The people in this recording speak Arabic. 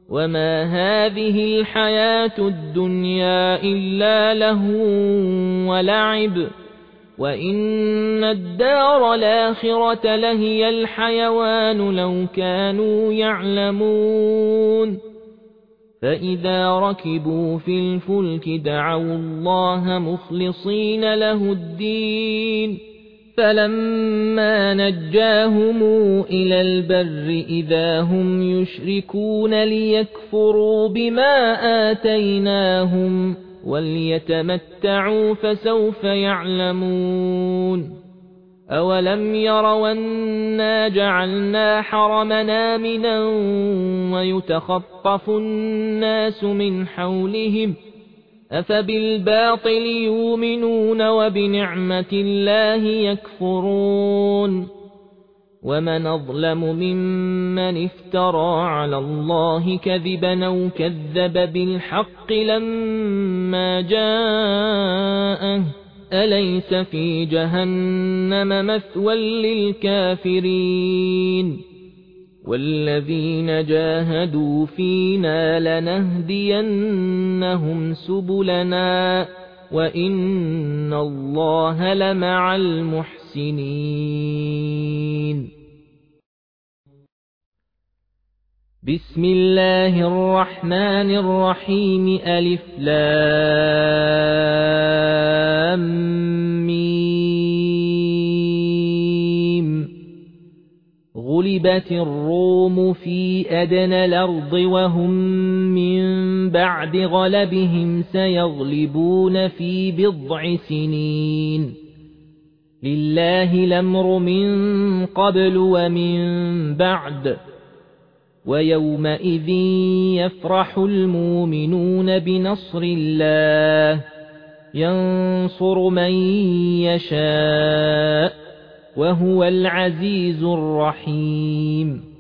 وما هذه الحياة الدنيا إلا لهو ولعب وإن الدار الآخرة لهي الحيوان لو كانوا يعلمون فإذا ركبوا في الفلك دعوا الله مخلصين له الدين فلما نجاهم إلى البر إذا هم يشركون ليكفروا بما آتيناهم وليتمتعوا فسوف يعلمون أولم يروا أنا جعلنا حرمنا آمنا ويتخطف الناس من حولهم أفبالباطل يؤمنون وبنعمة الله يكفرون ومن أظلم ممن افترى على الله كذبا أو كذب بالحق لما جاءه أليس في جهنم مثوى للكافرين والذين جاهدوا فينا لنهدينهم سبلنا وإن الله لمع المحسنين بسم الله الرحمن الرحيم ألف لام ميم غلبت الروم في أدنى الأرض وهم من بعد غلبهم سيغلبون في بضع سنين لله الأمر من قبل ومن بعد ويومئذ يفرح المؤمنون بنصر الله ينصر من يشاء وهو العزيز الرحيم